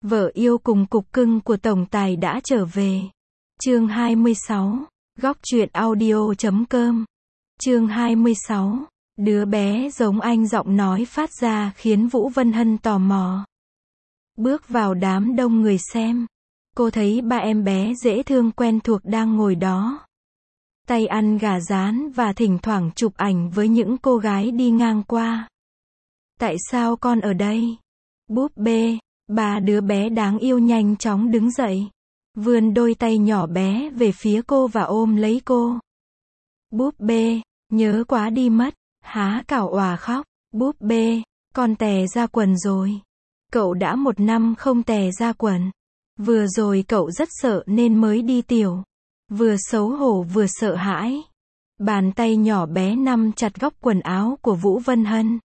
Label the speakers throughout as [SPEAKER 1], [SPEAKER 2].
[SPEAKER 1] Vợ yêu cùng cục cưng của tổng tài đã trở về. Chương 26. Góc truyện audio.com. Chương 26. Đứa bé giống anh, giọng nói phát ra khiến Vũ Vân Hân tò mò. Bước vào đám đông người xem. Cô thấy ba em bé dễ thương quen thuộc đang ngồi đó. Tay ăn gà rán và thỉnh thoảng chụp ảnh với những cô gái đi ngang qua. Tại sao con ở đây? Búp bê. Ba đứa bé đáng yêu nhanh chóng đứng dậy. Vươn đôi tay nhỏ bé về phía cô và ôm lấy cô. Búp bê, nhớ quá đi mất. Há Cảo òa khóc. Búp bê, con tè ra quần rồi. Cậu đã 1 năm không tè ra quần. Vừa rồi cậu rất sợ nên mới đi tiểu. Vừa xấu hổ vừa sợ hãi. Bàn tay nhỏ bé nắm chặt góc quần áo của Vũ Vân Hân.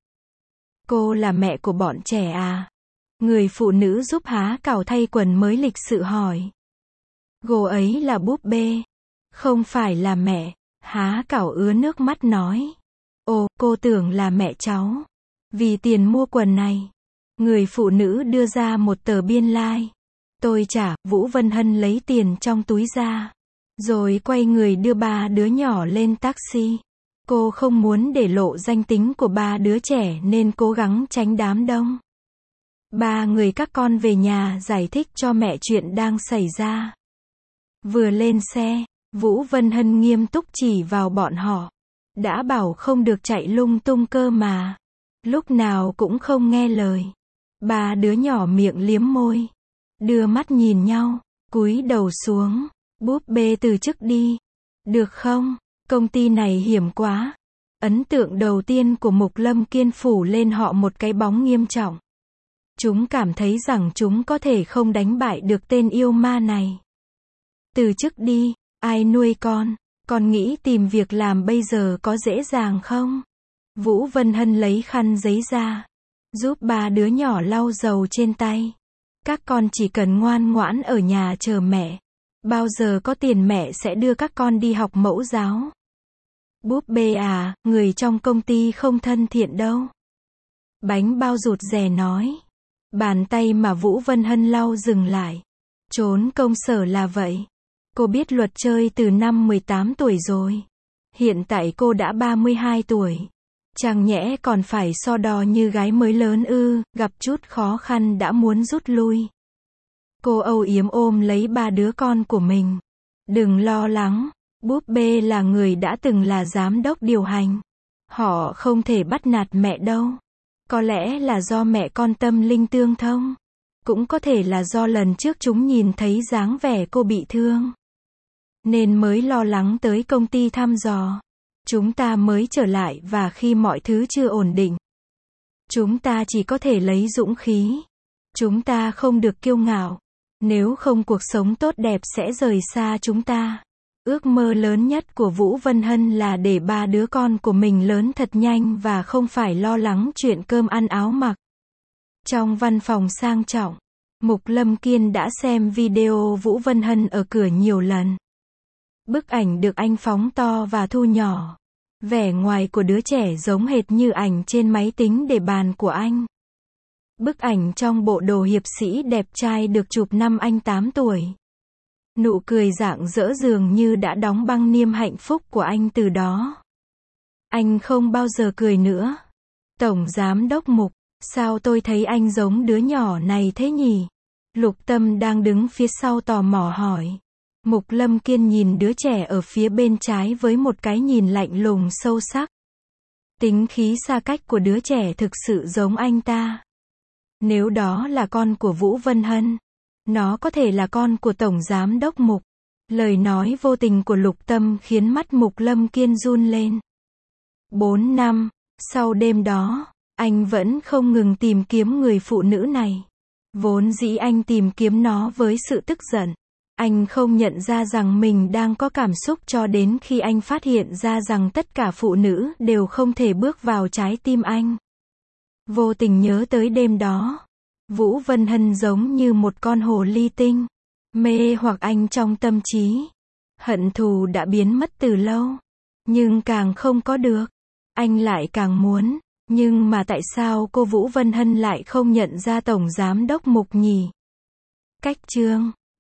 [SPEAKER 1] Cô là mẹ của bọn trẻ à? Người phụ nữ giúp Há Cảo thay quần mới lịch sự hỏi. Cô ấy là búp bê. Không phải là mẹ. Há Cảo ứa nước mắt nói. Ồ, cô tưởng là mẹ cháu. Vì tiền mua quần này. Người phụ nữ đưa ra một tờ biên lai. Tôi trả. Vũ Vân Hân lấy tiền trong túi ra. Rồi quay người đưa ba đứa nhỏ lên taxi. Cô không muốn để lộ danh tính của ba đứa trẻ nên cố gắng tránh đám đông. Ba người các con về nhà giải thích cho mẹ chuyện đang xảy ra. Vừa lên xe, Vũ Vân Hân nghiêm túc chỉ vào bọn họ. Đã bảo không được chạy lung tung cơ mà. Lúc nào cũng không nghe lời. Ba đứa nhỏ miệng liếm môi. Đưa mắt nhìn nhau, cúi đầu xuống. Búp bê từ chức đi. Được không? Công ty này hiểm quá. Ấn tượng đầu tiên của Mục Lâm Kiên phủ lên họ một cái bóng nghiêm trọng. Chúng cảm thấy rằng chúng có thể không đánh bại được tên yêu ma này. Từ chức đi, ai nuôi con? Con nghĩ tìm việc làm bây giờ có dễ dàng không? Vũ Vân Hân lấy khăn giấy ra, giúp ba đứa nhỏ lau dầu trên tay. Các con chỉ cần ngoan ngoãn ở nhà chờ mẹ. Bao giờ có tiền mẹ sẽ đưa các con đi học mẫu giáo. Búp bê à, người trong công ty không thân thiện đâu. Bánh bao rụt rè nói. Bàn tay mà Vũ Vân Hân lau dừng lại. Trốn công sở là vậy. Cô biết luật chơi từ năm 18 tuổi rồi. Hiện tại cô đã 32 tuổi. Chẳng nhẽ còn phải so đo như gái mới lớn ư? Gặp chút khó khăn đã muốn rút lui. Cô âu yếm ôm lấy ba đứa con của mình. Đừng lo lắng. Búp bê là người đã từng là giám đốc điều hành. Họ không thể bắt nạt mẹ đâu. Có lẽ là do mẹ con tâm linh tương thông. Cũng có thể là do lần trước chúng nhìn thấy dáng vẻ cô bị thương. Nên mới lo lắng tới công ty thăm dò. Chúng ta mới trở lại và khi mọi thứ chưa ổn định. Chúng ta chỉ có thể lấy dũng khí. Chúng ta không được kiêu ngạo. Nếu không cuộc sống tốt đẹp sẽ rời xa chúng ta. Ước mơ lớn nhất của Vũ Vân Hân là để ba đứa con của mình lớn thật nhanh và không phải lo lắng chuyện cơm ăn áo mặc. Trong văn phòng sang trọng, Mục Lâm Kiên đã xem video Vũ Vân Hân ở cửa nhiều lần. Bức ảnh được anh phóng to và thu nhỏ. Vẻ ngoài của đứa trẻ giống hệt như ảnh trên máy tính để bàn của anh. Bức ảnh trong bộ đồ hiệp sĩ đẹp trai được chụp năm anh 8 tuổi. Nụ cười rạng rỡ dường như đã đóng băng niêm hạnh phúc của anh từ đó. Anh không bao giờ cười nữa. Tổng giám đốc Mục, sao tôi thấy anh giống đứa nhỏ này thế nhỉ? Lục Tâm đang đứng phía sau tò mò hỏi. Mục Lâm Kiên nhìn đứa trẻ ở phía bên trái với một cái nhìn lạnh lùng sâu sắc. Tính khí xa cách của đứa trẻ thực sự giống anh ta. Nếu đó là con của Vũ Vân Hân, nó có thể là con của Tổng Giám đốc Mục. Lời nói vô tình của Lục Tâm khiến mắt Mục Lâm Kiên run lên. 4 năm, sau đêm đó, anh vẫn không ngừng tìm kiếm người phụ nữ này. Vốn dĩ anh tìm kiếm nó với sự tức giận. Anh không nhận ra rằng mình đang có cảm xúc cho đến khi anh phát hiện ra rằng tất cả phụ nữ đều không thể bước vào trái tim anh. Vô tình nhớ tới đêm đó. Vũ Vân Hân giống như một con hồ ly tinh. Mê hoặc anh trong tâm trí. Hận thù đã biến mất từ lâu. Nhưng càng không có được. Anh lại càng muốn. Nhưng mà tại sao cô Vũ Vân Hân lại không nhận ra Tổng Giám đốc Mục nhỉ? Cách chương